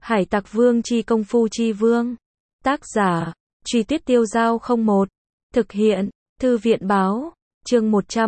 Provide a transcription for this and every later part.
Hải tặc vương chi công phu chi vương. Tác giả, Truy Tuyết Tiêu Giao 01. Thực hiện, Thư viện báo, chương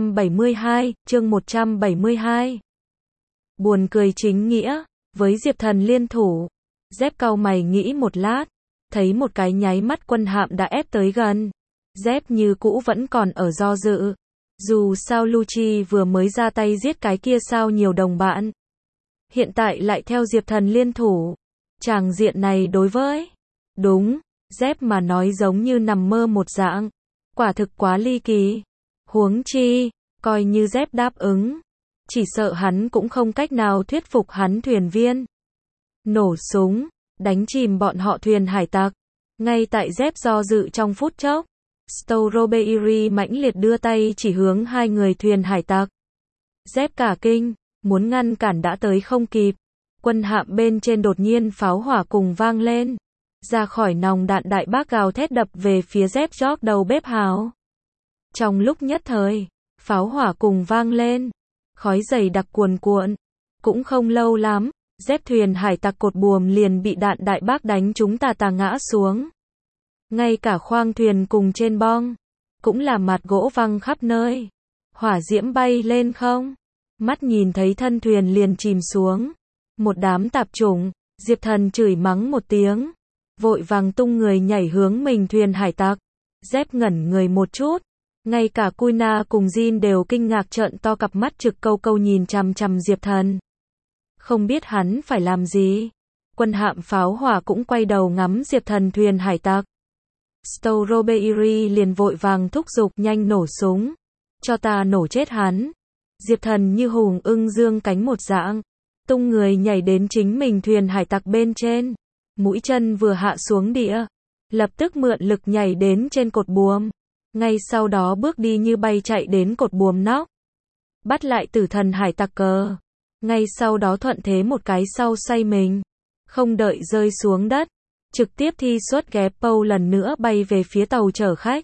172. Buồn cười chính nghĩa, với Diệp Thần liên thủ. Dép cau mày nghĩ một lát, thấy một cái nháy mắt quân hạm đã ép tới gần. Dép như cũ vẫn còn ở do dự. Dù sao Lucci vừa mới ra tay giết cái kia sao nhiều đồng bạn. Hiện tại lại theo Diệp Thần liên thủ. Tràng diện này đối với đúng, Dép mà nói giống như nằm mơ một dạng. Quả thực quá ly kỳ. Huống chi, coi như Dép đáp ứng. Chỉ sợ hắn cũng không cách nào thuyết phục hắn thuyền viên. Nổ súng, đánh chìm bọn họ thuyền hải tặc. Ngay tại Dép do dự trong phút chốc, Strawberry mãnh liệt đưa tay chỉ hướng hai người thuyền hải tặc. Dép cả kinh, muốn ngăn cản đã tới không kịp. Quân hạm bên trên đột nhiên pháo hỏa cùng vang lên. Ra khỏi nòng đạn đại bác gào thét đập về phía Dép George đầu bếp hào. Trong lúc nhất thời, pháo hỏa cùng vang lên. Khói dày đặc cuồn cuộn. Cũng không lâu lắm, Dép thuyền hải tặc cột buồm liền bị đạn đại bác đánh trúng tà ngã xuống. Ngay cả khoang thuyền cùng trên bong, cũng là mặt gỗ văng khắp nơi. Hỏa diễm bay lên không. Mắt nhìn thấy thân thuyền liền chìm xuống. Một đám tạp chủng, Diệp Thần chửi mắng một tiếng. Vội vàng tung người nhảy hướng mình thuyền hải tặc. Dép ngẩn người một chút. Ngay cả Kuina cùng Jin đều kinh ngạc trợn to cặp mắt trực câu câu nhìn chằm chằm Diệp Thần. Không biết hắn phải làm gì. Quân hạm pháo hỏa cũng quay đầu ngắm Diệp Thần thuyền hải tặc. Strawberry liền vội vàng thúc giục nhanh nổ súng. Cho ta nổ chết hắn. Diệp Thần như hùng ưng dương cánh một dạng. Tung người nhảy đến chính mình thuyền hải tặc bên trên. Mũi chân vừa hạ xuống địa. Lập tức mượn lực nhảy đến trên cột buồm. Ngay sau đó bước đi như bay chạy đến cột buồm nóc. Bắt lại tử thần hải tặc cờ. Ngay sau đó thuận thế một cái sau xoay mình. Không đợi rơi xuống đất. Trực tiếp thi xuất ghé Pâu lần nữa bay về phía tàu chở khách.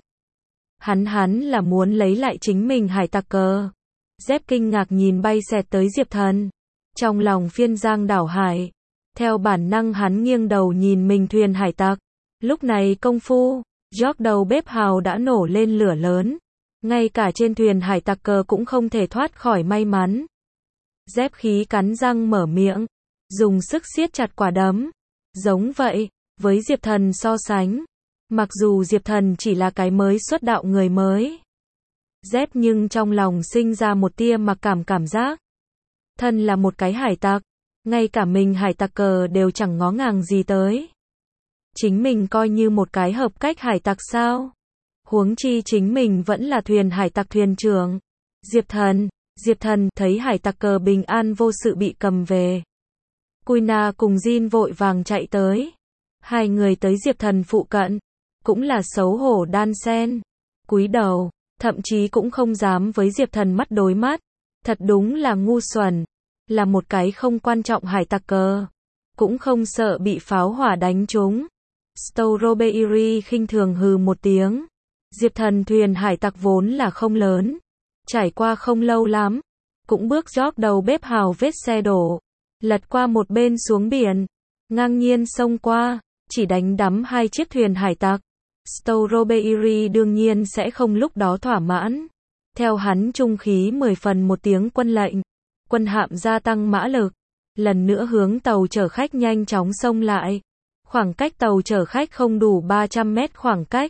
Hắn là muốn lấy lại chính mình hải tặc cờ. Dép kinh ngạc nhìn bay xẹt tới Diệp Thần. Trong lòng phiên giang đảo hải. Theo bản năng hắn nghiêng đầu nhìn mình thuyền hải tặc. Lúc này công phu, George đầu bếp hào đã nổ lên lửa lớn. Ngay cả trên thuyền hải tặc cờ cũng không thể thoát khỏi may mắn. Dép khí cắn răng mở miệng. Dùng sức siết chặt quả đấm. Giống vậy, với Diệp Thần so sánh. Mặc dù Diệp Thần chỉ là cái mới xuất đạo người mới. Dép nhưng trong lòng sinh ra một tia mặc cảm giác. Thân là một cái hải tặc. Ngay cả mình hải tặc cờ đều chẳng ngó ngàng gì tới. Chính mình coi như một cái hợp cách hải tặc sao? Huống chi chính mình vẫn là thuyền hải tặc thuyền trưởng. Diệp Thần thấy hải tặc cờ bình an vô sự bị cầm về. Kuina cùng Jin vội vàng chạy tới. Hai người tới Diệp Thần phụ cận. Cũng là xấu hổ đan sen. Cúi đầu, thậm chí cũng không dám với Diệp Thần mắt đối mắt. Thật đúng là ngu xuẩn. Là một cái không quan trọng hải tặc cờ. Cũng không sợ bị pháo hỏa đánh trúng. Strawberry khinh thường hừ một tiếng. Diệp Thần thuyền hải tặc vốn là không lớn. Trải qua không lâu lắm. Cũng bước George đầu bếp hào vết xe đổ. Lật qua một bên xuống biển. Ngang nhiên xông qua. Chỉ đánh đắm hai chiếc thuyền hải tặc. Strawberry đương nhiên sẽ không lúc đó thỏa mãn. Theo hắn trung khí 10 phần một tiếng quân lệnh. Quân hạm gia tăng mã lực. Lần nữa hướng tàu chở khách nhanh chóng xông lại. Khoảng cách tàu chở khách không đủ 300 mét khoảng cách.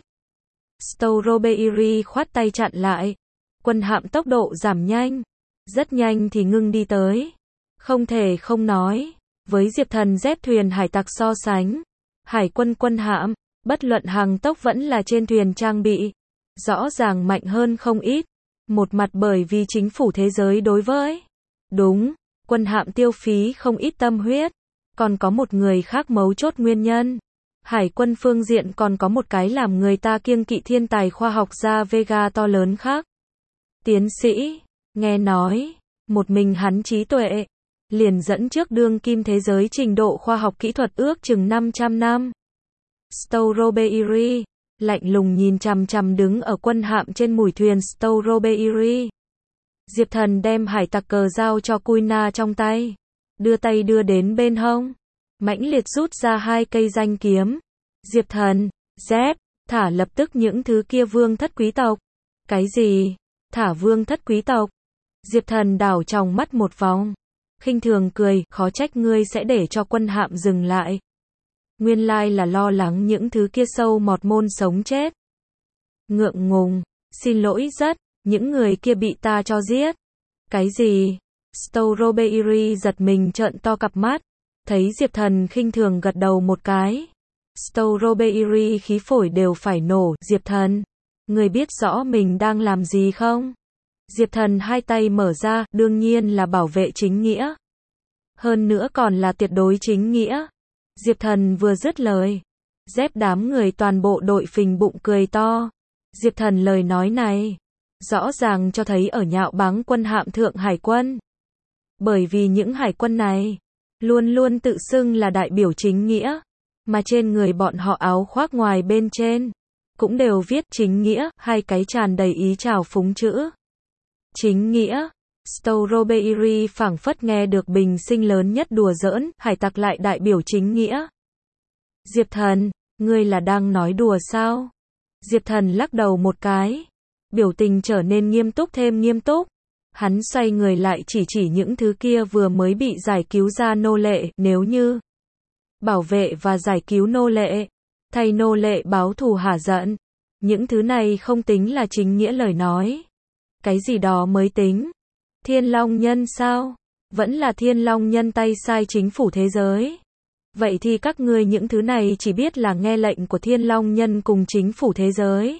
Strawberry khoát tay chặn lại. Quân hạm tốc độ giảm nhanh. Rất nhanh thì ngưng đi tới. Không thể không nói. Với Diệp Thần Dép thuyền hải tặc so sánh. Hải quân quân hạm, bất luận hàng tốc vẫn là trên thuyền trang bị. Rõ ràng mạnh hơn không ít. Một mặt bởi vì chính phủ thế giới đối với. Đúng, quân hạm tiêu phí không ít tâm huyết. Còn có một người khác mấu chốt nguyên nhân. Hải quân phương diện còn có một cái làm người ta kiêng kỵ thiên tài khoa học gia Vega to lớn khác. Tiến sĩ, nghe nói, một mình hắn trí tuệ. Liền dẫn trước đương kim thế giới trình độ khoa học kỹ thuật ước chừng 500 năm. Strawberry, lạnh lùng nhìn chằm chằm đứng ở quân hạm trên mùi thuyền Strawberry. Diệp Thần đem hải tặc cờ giao cho Kuina trong tay. Đưa tay đưa đến bên hông. mãnh liệt rút ra 2 cây danh kiếm. Diệp Thần, dép, thả lập tức những thứ kia vương thất quý tộc. Cái gì? Thả vương thất quý tộc? Diệp Thần đảo tròng mắt một vòng, khinh thường cười, khó trách ngươi sẽ để cho quân hạm dừng lại. Nguyên lai là lo lắng những thứ kia sâu mọt môn sống chết. Ngượng ngùng, xin lỗi rất, những người kia bị ta cho giết. Cái gì? Strawberry giật mình trợn to cặp mắt, thấy Diệp Thần khinh thường gật đầu một cái. Strawberry khí phổi đều phải nổ. Diệp Thần, người biết rõ mình đang làm gì không? Diệp Thần hai tay mở ra, đương nhiên là bảo vệ chính nghĩa. Hơn nữa còn là tuyệt đối chính nghĩa. Diệp Thần vừa dứt lời, dép đám người toàn bộ đội phình bụng cười to. Diệp Thần lời nói này, rõ ràng cho thấy ở nhạo báng quân hạm thượng hải quân. Bởi vì những hải quân này, luôn luôn tự xưng là đại biểu chính nghĩa, mà trên người bọn họ áo khoác ngoài bên trên, cũng đều viết chính nghĩa, hai cái tràn đầy ý trào phúng chữ. Chính nghĩa. Strawberry phảng phất nghe được bình sinh lớn nhất đùa giỡn, hải tặc lại đại biểu chính nghĩa. Diệp Thần, ngươi là đang nói đùa sao? Diệp Thần lắc đầu một cái, biểu tình trở nên nghiêm túc thêm nghiêm túc. Hắn xoay người lại chỉ những thứ kia vừa mới bị giải cứu ra nô lệ, nếu như bảo vệ và giải cứu nô lệ, thay nô lệ báo thù hả giận, những thứ này không tính là chính nghĩa lời nói. Cái gì đó mới tính? Thiên Long Nhân sao? Vẫn là Thiên Long Nhân tay sai chính phủ thế giới. Vậy thì các ngươi những thứ này chỉ biết là nghe lệnh của Thiên Long Nhân cùng chính phủ thế giới.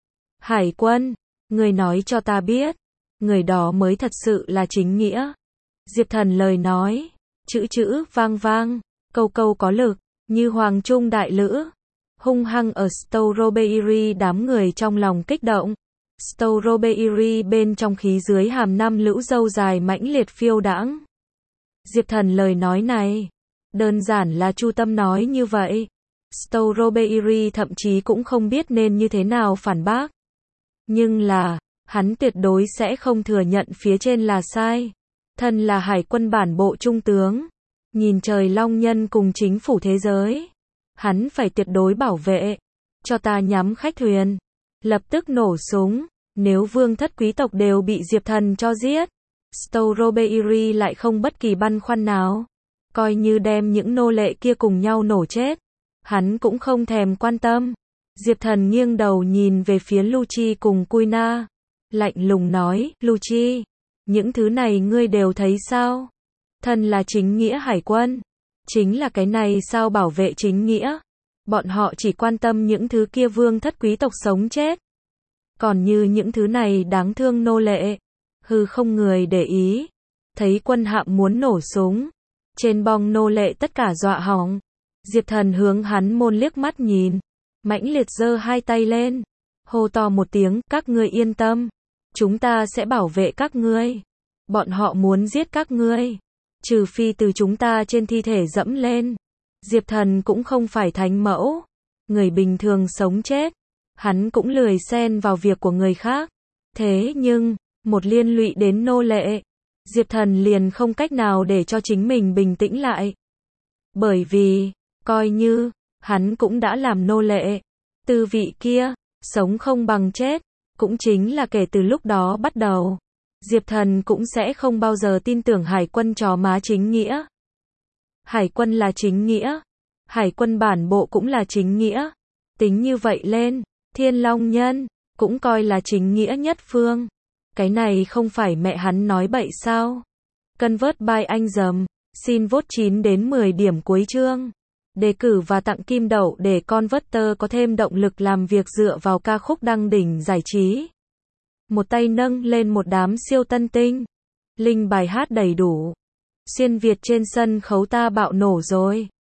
Hải quân, người nói cho ta biết, người đó mới thật sự là chính nghĩa. Diệp Thần lời nói, chữ vang vang, câu có lực, như hoàng trung đại lữ, hung hăng ở Strawberry đám người trong lòng kích động. Strawberry bên trong khí dưới hàm 5 lũ râu dài mãnh liệt phiêu đãng. Diệp Thần lời nói này, đơn giản là chu tâm nói như vậy. Strawberry thậm chí cũng không biết nên như thế nào phản bác. Nhưng là, hắn tuyệt đối sẽ không thừa nhận phía trên là sai. Thân là hải quân bản bộ trung tướng, nhìn trời long nhân cùng chính phủ thế giới, hắn phải tuyệt đối bảo vệ. Cho ta nhắm khách thuyền, lập tức nổ súng. Nếu vương thất quý tộc đều bị Diệp Thần cho giết, Strawberry lại không bất kỳ băn khoăn nào. Coi như đem những nô lệ kia cùng nhau nổ chết, hắn cũng không thèm quan tâm. Diệp Thần nghiêng đầu nhìn về phía Lucci cùng Kuina, lạnh lùng nói, Lucci, những thứ này ngươi đều thấy sao? Thân là chính nghĩa hải quân, chính là cái này sao bảo vệ chính nghĩa? Bọn họ chỉ quan tâm những thứ kia vương thất quý tộc sống chết. Còn như những thứ này đáng thương nô lệ, hư không người để ý. Thấy quân hạm muốn nổ súng, trên bong nô lệ tất cả dọa hỏng. Diệp Thần hướng hắn môn liếc mắt nhìn, mãnh liệt giơ hai tay lên, hô to một tiếng, các ngươi yên tâm, chúng ta sẽ bảo vệ các ngươi. Bọn họ muốn giết các ngươi, trừ phi từ chúng ta trên thi thể dẫm lên. Diệp Thần cũng không phải thánh mẫu, người bình thường sống chết, hắn cũng lười xen vào việc của người khác. Thế nhưng, một liên lụy đến nô lệ, Diệp Thần liền không cách nào để cho chính mình bình tĩnh lại. Bởi vì, coi như, hắn cũng đã làm nô lệ, tư vị kia, sống không bằng chết, cũng chính là kể từ lúc đó bắt đầu, Diệp Thần cũng sẽ không bao giờ tin tưởng hải quân chó má chính nghĩa. Hải quân là chính nghĩa, hải quân bản bộ cũng là chính nghĩa, tính như vậy lên, Thiên Long Nhân cũng coi là chính nghĩa nhất phương. Cái này không phải mẹ hắn nói bậy sao? Convert by anh dầm, xin vote 9 đến 10 điểm cuối chương. Đề cử và tặng kim đậu để Converter có thêm động lực làm việc dựa vào ca khúc đăng đỉnh giải trí. Một tay nâng lên một đám siêu tân tinh. Link bài hát đầy đủ. Xuyên Việt trên sân khấu ta bạo nổ rồi.